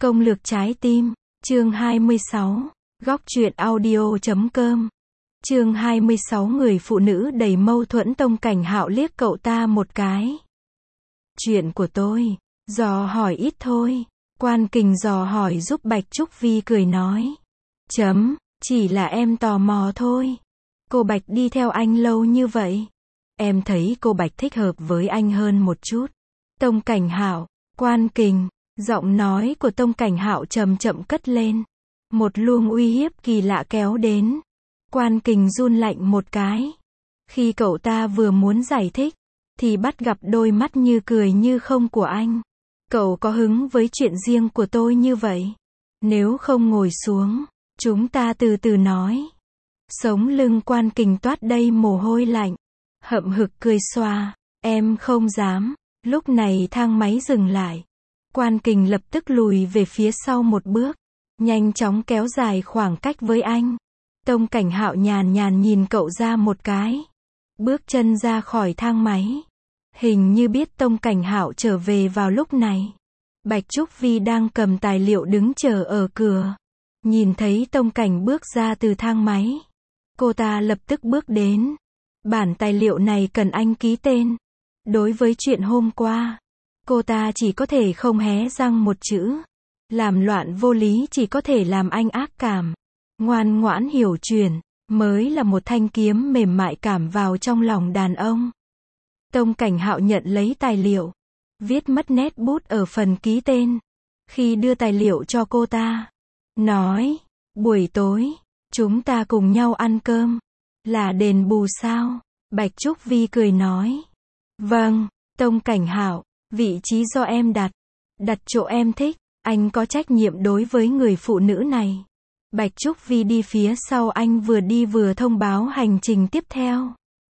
Công lược trái tim, chương 26, góc truyện audio.com. Chương 26 người phụ nữ đầy mâu thuẫn. Tông Cảnh Hạo liếc cậu ta một cái. Chuyện của tôi, dò hỏi ít thôi. Quan Kình dò hỏi giúp Bạch Trúc Vi cười nói. Chỉ là em tò mò thôi. Cô Bạch đi theo anh lâu như vậy. Em thấy cô Bạch thích hợp với anh hơn một chút. Tông Cảnh Hạo, Quan Kình. Giọng nói của Tông Cảnh Hạo chậm chậm cất lên. Một luồng uy hiếp kỳ lạ kéo đến. Quan Kình run lạnh một cái. Khi cậu ta vừa muốn giải thích, thì bắt gặp đôi mắt như cười như không của anh. Cậu có hứng với chuyện riêng của tôi như vậy? Nếu không ngồi xuống, chúng ta từ từ nói. Sống lưng Quan Kình toát đầy mồ hôi lạnh. Hậm hực cười xòa. Em không dám. Lúc này thang máy dừng lại. Quan Kình lập tức lùi về phía sau một bước. Nhanh chóng kéo dài khoảng cách với anh. Tông Cảnh Hạo nhàn nhàn nhìn cậu ra một cái. Bước chân ra khỏi thang máy. Hình như biết Tông Cảnh Hạo trở về vào lúc này. Bạch Trúc Vi đang cầm tài liệu đứng chờ ở cửa. Nhìn thấy Tông Cảnh bước ra từ thang máy. Cô ta lập tức bước đến. Bản tài liệu này cần anh ký tên. Đối với chuyện hôm qua, cô ta chỉ có thể không hé răng một chữ. Làm loạn vô lý chỉ có thể làm anh ác cảm. Ngoan ngoãn hiểu chuyện, mới là một thanh kiếm mềm mại cảm vào trong lòng đàn ông. Tông Cảnh Hạo nhận lấy tài liệu. Viết mất nét bút ở phần ký tên. Khi đưa tài liệu cho cô ta. Nói, buổi tối, chúng ta cùng nhau ăn cơm. Là đền bù sao? Bạch Trúc Vi cười nói. Vâng, Tông Cảnh Hạo, vị trí do em đặt. Đặt chỗ em thích. Anh có trách nhiệm đối với người phụ nữ này. Bạch Trúc Vi đi phía sau anh vừa đi vừa thông báo hành trình tiếp theo.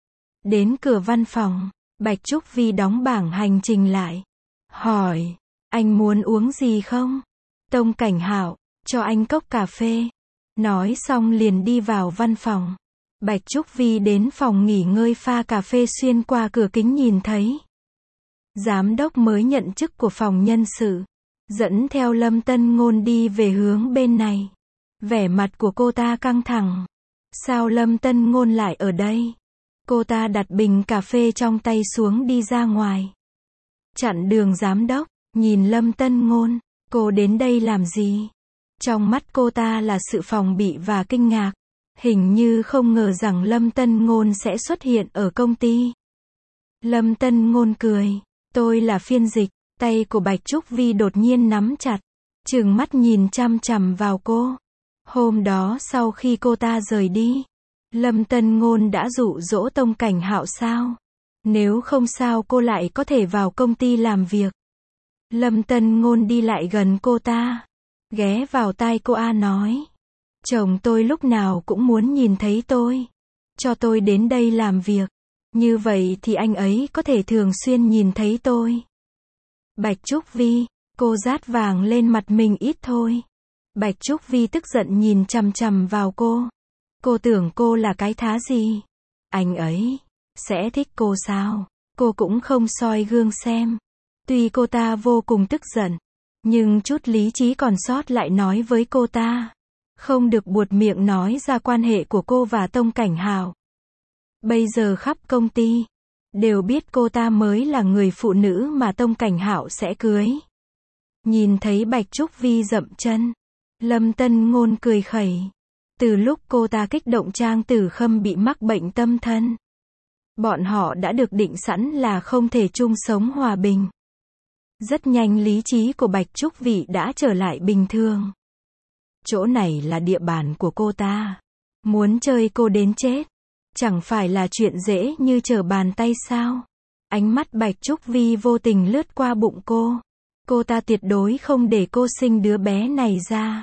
Đến cửa văn phòng, Bạch Trúc Vi đóng bảng hành trình lại. Hỏi, anh muốn uống gì không? Tông Cảnh Hạo, cho anh cốc cà phê. Nói xong liền đi vào văn phòng. Bạch Trúc Vi đến phòng nghỉ ngơi pha cà phê xuyên qua cửa kính nhìn thấy. Giám đốc mới nhận chức của phòng nhân sự. Dẫn theo Lâm Tân Ngôn đi về hướng bên này. Vẻ mặt của cô ta căng thẳng. Sao Lâm Tân Ngôn lại ở đây? Cô ta đặt bình cà phê trong tay xuống đi ra ngoài. Chặn đường giám đốc, nhìn Lâm Tân Ngôn. Cô đến đây làm gì? Trong mắt cô ta là sự phòng bị và kinh ngạc. Hình như không ngờ rằng Lâm Tân Ngôn sẽ xuất hiện ở công ty. Lâm Tân Ngôn cười. Tôi là phiên dịch. Tay của Bạch Trúc Vi đột nhiên nắm chặt. Trừng mắt nhìn chằm chằm vào cô. Hôm đó sau khi cô ta rời đi, Lâm Tân Ngôn đã dụ dỗ Tông Cảnh Hạo sao? Nếu không sao cô lại có thể vào công ty làm việc? Lâm Tân Ngôn đi lại gần cô ta. Ghé vào tai cô nói. Chồng tôi lúc nào cũng muốn nhìn thấy tôi. Cho tôi đến đây làm việc. Như vậy thì anh ấy có thể thường xuyên nhìn thấy tôi. Bạch Trúc Vi, cô rát vàng lên mặt mình ít thôi. Bạch Trúc Vi tức giận nhìn chằm chằm vào cô. Cô tưởng cô là cái thá gì? Anh ấy sẽ thích cô sao? Cô cũng không soi gương xem. Tuy cô ta vô cùng tức giận, nhưng chút lý trí còn sót lại nói với cô ta. Không được buột miệng nói ra quan hệ của cô và Tông Cảnh Hạo. Bây giờ khắp công ty đều biết cô ta mới là người phụ nữ mà Tông Cảnh Hạo sẽ cưới. Nhìn thấy Bạch Trúc Vi dậm chân, Lâm Tân Ngôn cười khẩy. Từ lúc cô ta kích động Trang Tử Khâm bị mắc bệnh tâm thần, bọn họ đã được định sẵn là không thể chung sống hòa bình. Rất nhanh lý trí của Bạch Trúc Vi đã trở lại bình thường. Chỗ này là địa bàn của cô ta. Muốn chơi cô đến chết, chẳng phải là chuyện dễ như trở bàn tay sao? Ánh mắt Bạch Trúc Vi vô tình lướt qua bụng cô. Cô ta tuyệt đối không để cô sinh đứa bé này ra.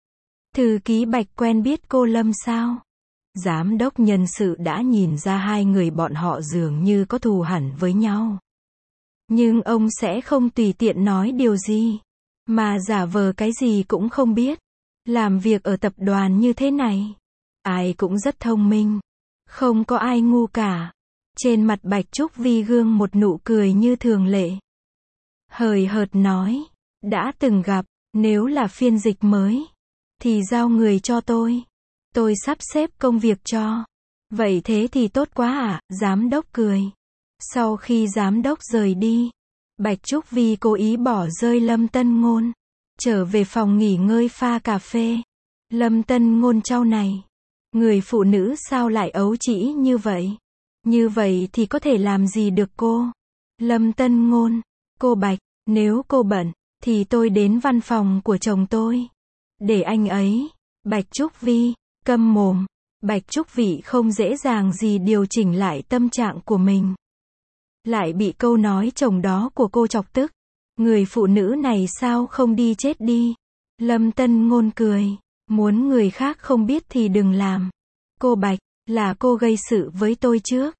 Thư ký Bạch quen biết cô Lâm sao? Giám đốc nhân sự đã nhìn ra hai người bọn họ dường như có thù hằn với nhau. Nhưng ông sẽ không tùy tiện nói điều gì, mà giả vờ cái gì cũng không biết. Làm việc ở tập đoàn như thế này, ai cũng rất thông minh. Không có ai ngu cả. Trên mặt Bạch Trúc Vi gương một nụ cười như thường lệ. Hời hợt nói. Đã từng gặp, Nếu là phiên dịch mới, thì giao người cho tôi. Tôi sắp xếp công việc cho. Vậy thế thì tốt quá ạ, giám đốc cười. Sau khi giám đốc rời đi, Bạch Trúc Vi cố ý bỏ rơi Lâm Tân Ngôn. Trở về phòng nghỉ ngơi pha cà phê. Lâm Tân Ngôn chau này. Người phụ nữ sao lại ấu trĩ như vậy? Như vậy thì có thể làm gì được cô? Lâm Tân Ngôn, cô Bạch, nếu cô bận, thì tôi đến văn phòng của chồng tôi. Để anh ấy. Bạch Trúc Vi, câm mồm. Bạch Trúc Vĩ không dễ dàng gì điều chỉnh lại tâm trạng của mình. Lại bị câu nói chồng đó của cô chọc tức. Người phụ nữ này sao không đi chết đi? Lâm Tân Ngôn cười. Muốn người khác không biết thì đừng làm. Cô Bạch, là cô gây sự với tôi trước.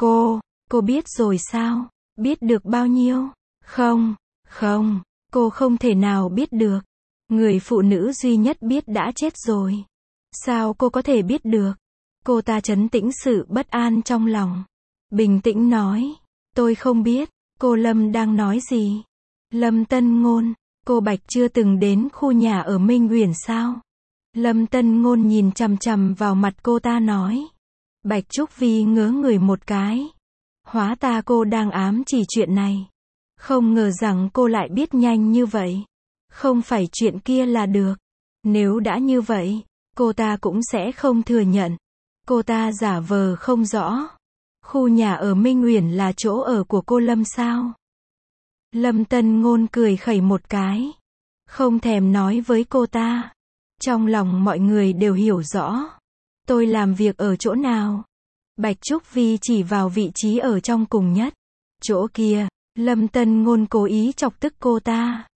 Cô biết rồi sao? Biết được bao nhiêu? Không, cô không thể nào biết được. Người phụ nữ duy nhất biết đã chết rồi. Sao cô có thể biết được? Cô ta trấn tĩnh sự bất an trong lòng. Bình tĩnh nói. Tôi không biết. Cô Lâm đang nói gì? Lâm Tân Ngôn, cô Bạch chưa từng đến khu nhà ở Minh Uyển sao? Lâm Tân Ngôn nhìn chằm chằm vào mặt cô ta nói. Bạch Trúc Vi ngớ người một cái. Hóa ra cô đang ám chỉ chuyện này. Không ngờ rằng cô lại biết nhanh như vậy. Không phải chuyện kia là được. Nếu đã như vậy, cô ta cũng sẽ không thừa nhận. Cô ta giả vờ không rõ. Khu nhà ở Minh Uyển là chỗ ở của cô Lâm sao? Lâm Tân Ngôn cười khẩy một cái. Không thèm nói với cô ta. Trong lòng mọi người đều hiểu rõ. Tôi làm việc ở chỗ nào? Bạch Trúc Vi chỉ vào vị trí ở trong cùng nhất. Chỗ kia. Lâm Tân Ngôn cố ý chọc tức cô ta.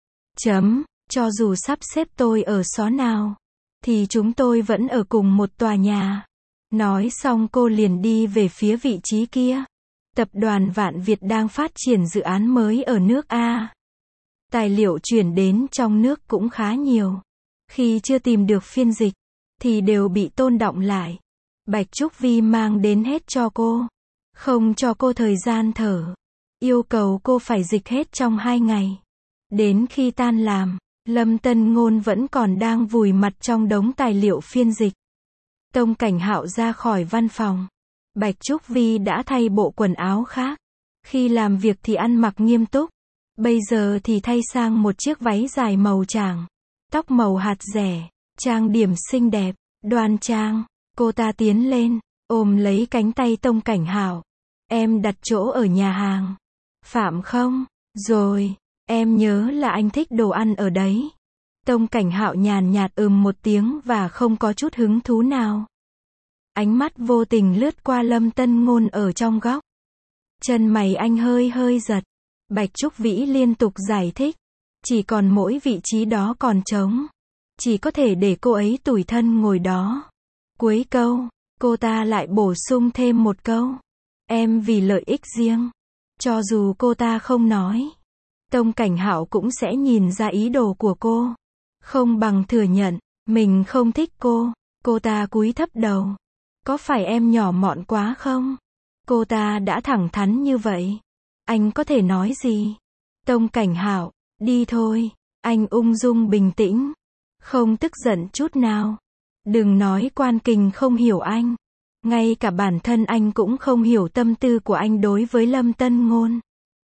Cho dù sắp xếp tôi ở xó nào, thì chúng tôi vẫn ở cùng một tòa nhà. Nói xong cô liền đi về phía vị trí kia. Tập đoàn Vạn Việt đang phát triển dự án mới ở nước A. Tài liệu chuyển đến trong nước cũng khá nhiều. Khi chưa tìm được phiên dịch, thì đều bị tôn đọng lại. Bạch Trúc Vi mang đến hết cho cô. Không cho cô thời gian thở. Yêu cầu cô phải dịch hết trong 2 ngày. Đến khi tan làm, Lâm Tân Ngôn vẫn còn đang vùi mặt trong đống tài liệu phiên dịch. Tông Cảnh Hạo ra khỏi văn phòng. Bạch Trúc Vi đã thay bộ quần áo khác. Khi làm việc thì ăn mặc nghiêm túc. Bây giờ thì thay sang một chiếc váy dài màu tràng. Tóc màu hạt rẻ. Trang điểm xinh đẹp, đoan trang. Cô ta tiến lên, ôm lấy cánh tay Tông Cảnh Hạo. Em đặt chỗ ở nhà hàng Phạm không? Rồi, em nhớ là anh thích đồ ăn ở đấy. Tông Cảnh Hạo nhàn nhạt một tiếng và không có chút hứng thú nào. Ánh mắt vô tình lướt qua Lâm Tân Ngôn ở trong góc. Chân mày anh hơi giật. Bạch Trúc Vĩ liên tục giải thích. Chỉ còn mỗi vị trí đó còn trống. Chỉ có thể để cô ấy tủi thân ngồi đó. Cuối câu, cô ta lại bổ sung thêm một câu. Em vì lợi ích riêng. Cho dù cô ta không nói, Tông Cảnh Hạo cũng sẽ nhìn ra ý đồ của cô. Không bằng thừa nhận, mình không thích cô. Cô ta cúi thấp đầu. Có phải em nhỏ mọn quá không? Cô ta đã thẳng thắn như vậy. Anh có thể nói gì? Tông Cảnh Hạo, đi thôi. Anh ung dung bình tĩnh. Không tức giận chút nào. Đừng nói Quan Kình không hiểu anh. Ngay cả bản thân anh cũng không hiểu tâm tư của anh đối với Lâm Tân Ngôn.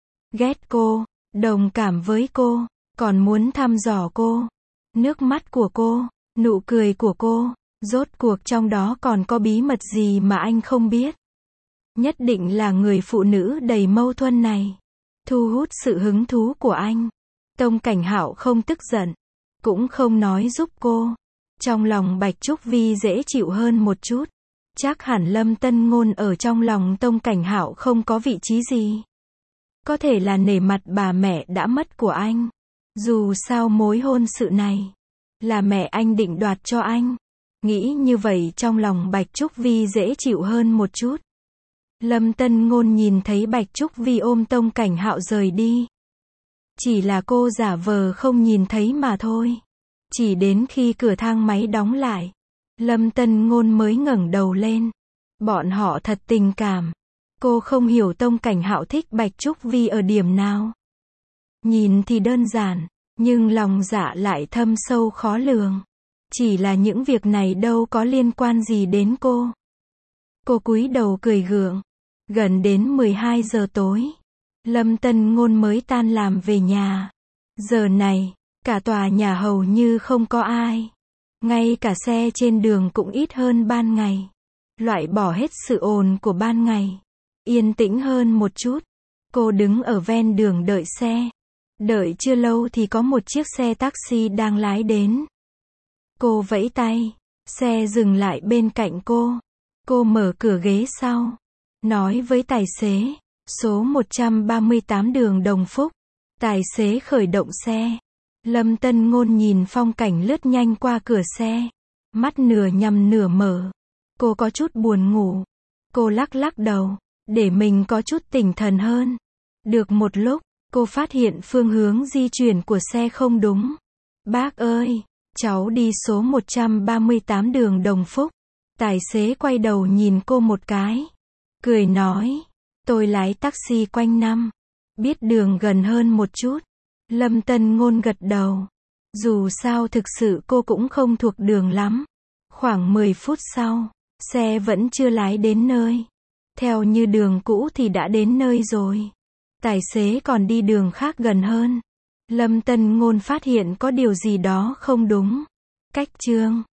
Ghét cô, đồng cảm với cô, còn muốn thăm dò cô. Nước mắt của cô, nụ cười của cô, rốt cuộc trong đó còn có bí mật gì mà anh không biết. Nhất định là người phụ nữ đầy mâu thuẫn này thu hút sự hứng thú của anh. Tông Cảnh Hạo không tức giận, cũng không nói giúp cô. Trong lòng Bạch Trúc Vi dễ chịu hơn một chút. Chắc hẳn Lâm Tân Ngôn ở trong lòng Tông Cảnh Hạo không có vị trí gì. Có thể là nể mặt bà mẹ đã mất của anh. Dù sao mối hôn sự này là mẹ anh định đoạt cho anh. Nghĩ như vậy trong lòng Bạch Trúc Vi dễ chịu hơn một chút. Lâm Tân Ngôn nhìn thấy Bạch Trúc Vi ôm Tông Cảnh Hạo rời đi. Chỉ là cô giả vờ không nhìn thấy mà thôi. Chỉ đến khi cửa thang máy đóng lại, Lâm Tân Ngôn mới ngẩng đầu lên. Bọn họ thật tình cảm. Cô không hiểu Tông Cảnh Hạo thích Bạch Trúc Vi ở điểm nào. Nhìn thì đơn giản, Nhưng lòng dạ lại thâm sâu khó lường. Chỉ là những việc này đâu có liên quan gì đến cô. Cô cúi đầu cười gượng. Gần đến 12 giờ tối, Lâm Tân Ngôn mới tan làm về nhà. Giờ này, cả tòa nhà hầu như không có ai. Ngay cả xe trên đường cũng ít hơn ban ngày. Loại bỏ hết sự ồn của ban ngày. Yên tĩnh hơn một chút. Cô đứng ở ven đường đợi xe. Đợi chưa lâu thì có một chiếc xe taxi đang lái đến. Cô vẫy tay. Xe dừng lại bên cạnh cô. Cô mở cửa ghế sau. Nói với tài xế. Số 138 đường Đồng Phúc. Tài xế khởi động xe. Lâm Tân Ngôn nhìn phong cảnh lướt nhanh qua cửa xe. Mắt nửa nhắm nửa mở. Cô có chút buồn ngủ. Cô lắc lắc đầu. Để mình có chút tỉnh thần hơn. Được một lúc, cô phát hiện phương hướng di chuyển của xe không đúng. Bác ơi, cháu đi số 138 đường Đồng Phúc. Tài xế quay đầu nhìn cô một cái. Cười nói. Tôi lái taxi quanh năm. Biết đường gần hơn một chút. Lâm Tân Ngôn gật đầu. Dù sao thực sự cô cũng không thuộc đường lắm. Khoảng 10 phút sau, xe vẫn chưa lái đến nơi. Theo như đường cũ thì đã đến nơi rồi. Tài xế còn đi đường khác gần hơn. Lâm Tân Ngôn phát hiện có điều gì đó không đúng. Cách chương